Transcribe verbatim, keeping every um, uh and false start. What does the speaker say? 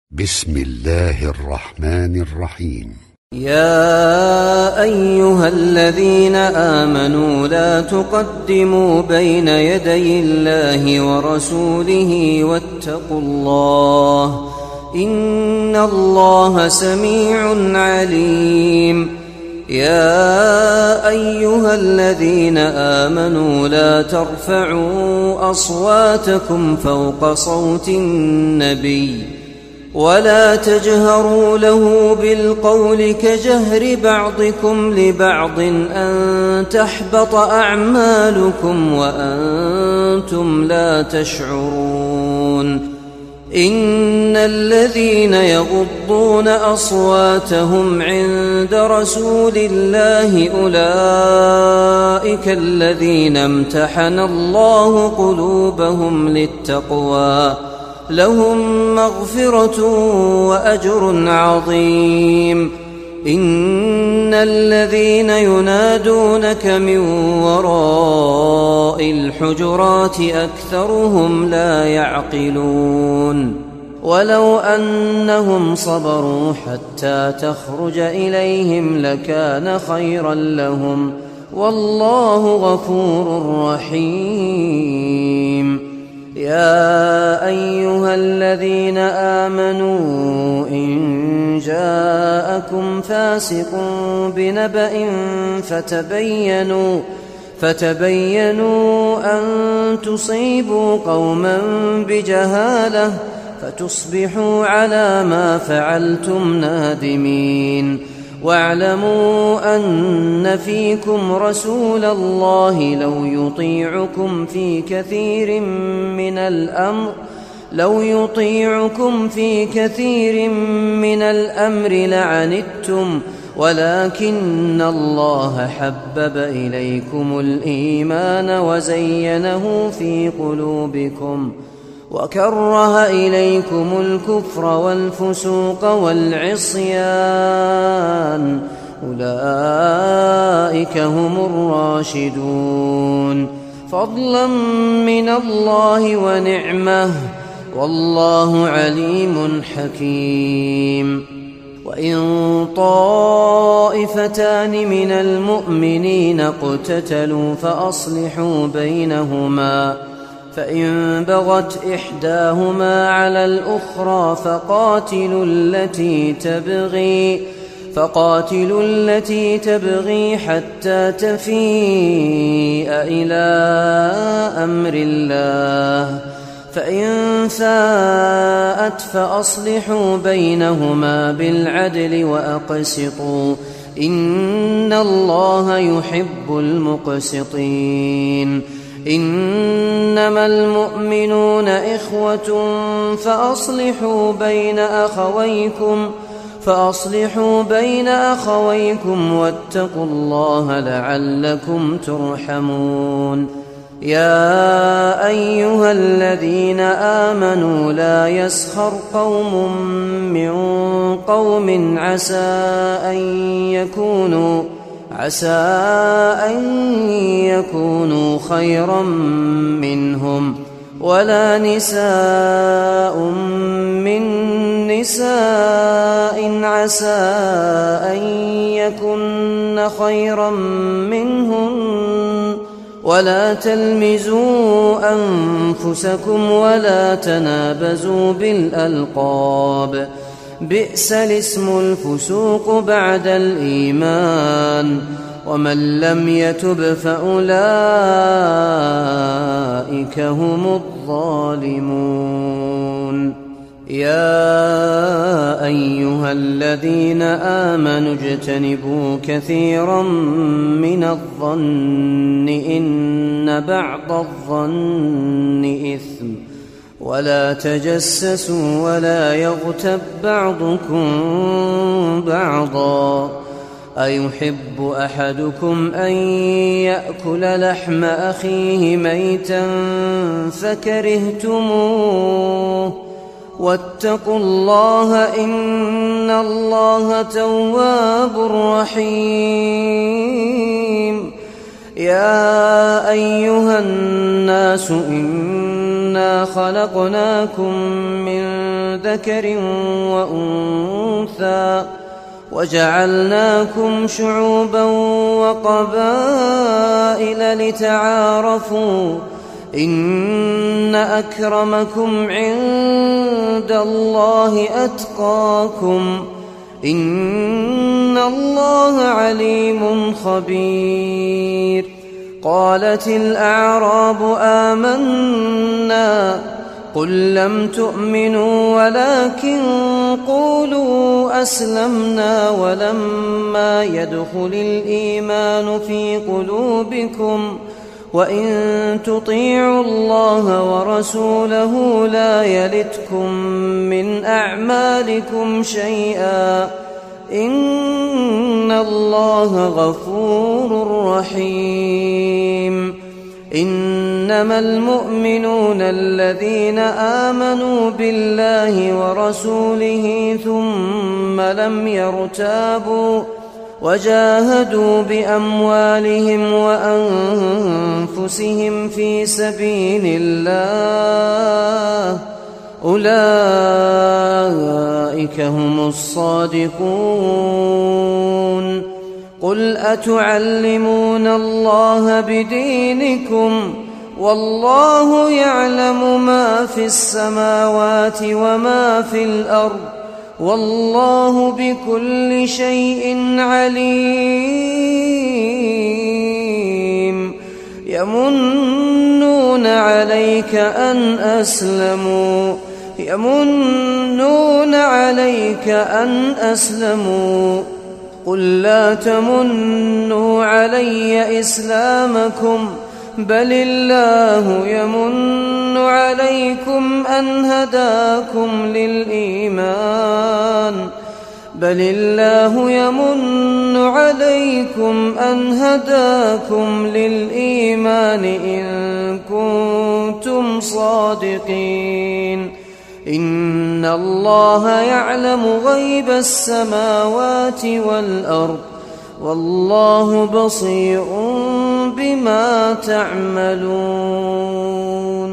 بسم الله الرحمن الرحيم. يا أيها الذين آمنوا لا تقدموا بين يدي الله ورسوله واتقوا الله إن الله سميع عليم. يا أيها الذين آمنوا لا ترفعوا أصواتكم فوق صوت النبي ولا تجهروا له بالقول كجهر بعضكم لبعض أن تحبط أعمالكم وأنتم لا تشعرون. إن الذين يغضون أصواتهم عند رسول الله أولئك الذين امتحن الله قلوبهم للتقوى لهم مغفرة وأجر عظيم. إن الذين ينادونك من وراء الحجرات أكثرهم لا يعقلون. ولو أنهم صبروا حتى تخرج إليهم لكان خيرا لهم والله غفور رحيم. يا أيها الذين آمنوا إن جاءكم فاسق بنبأ فتبينوا فتبينوا أن تصيبوا قوما بجهالة فتصبحوا على ما فعلتم نادمين. واعلموا أن فيكم رسول الله لو يطيعكم في كثير من الأمر لو يطيعكم في كثير من الأمر لعنتم ولكن الله حبب إليكم الإيمان وزينه في قلوبكم وكره إليكم الكفر والفسوق والعصيان أولئك هم الراشدون فضلا من الله ونعمه والله عليم حكيم. وإن طائفتان من المؤمنين اقتتلوا فأصلحوا بينهما فإن بغت إحداهما على الأخرى فقاتلوا التي تبغي فقاتلوا التي تبغي حتى تفيء إلى أمر الله فإن فاءت فأصلحوا بينهما بالعدل وأقسطوا إن الله يحب المقسطين. إنما المؤمنون إخوة فأصلحوا بين أخويكم فأصلحوا بين أخويكم واتقوا الله لعلكم ترحمون. يا أيها الذين آمنوا لا يسخر قوم من قوم عسى أن يكونوا عسى أن يكونوا خيرا منهم ولا نساء من نساء عسى أن يكن خيرا منهن ولا تلمزوا أنفسكم ولا تنابزوا بالألقاب بئس الاسم الفسوق بعد الإيمان ومن لم يتب فأولئك هم الظالمون. يا أيها الذين آمنوا اجتنبوا كثيرا من الظن إن بعض الظن إثم ولا تجسسوا ولا يغتب بعضكم بعضا أيحب أحدكم أن يأكل لحم أخيه ميتا فكرهتموه واتقوا الله إن الله تواب رحيم. يا أيها الناس إنا خلقناكم من ذكر وأنثى وجعلناكم شعوبا وقبائل لتعارفوا إن أكرمكم عند الله أتقاكم إن الله عليم خبير. قالت الأعراب آمنا قل لم تؤمنوا ولكن قولوا أسلمنا ولما يدخل الإيمان في قلوبكم وإن تطيعوا الله ورسوله لا يلتكم من أعمالكم شيئا إن الله غفور رحيم. إنما المؤمنون الذين آمنوا بالله ورسوله ثم لم يرتابوا وجاهدوا بأموالهم وأنفسهم في سبيل الله أولئك هم الصادقون. قل أتعلمون الله بدينكم والله يعلم ما في السماوات وما في الأرض والله بكل شيء عليم. يمنون عليك أن أسلموا يمنون عليك أن أسلموا قل لا تمنوا علي إسلامكم بل الله يمن عليكم أن هداكم للإيمان بل الله يمن عليكم أن هداكم للإيمان إن كنتم صادقين. إن الله يعلم غيب السماوات والأرض والله بصير بما تعملون.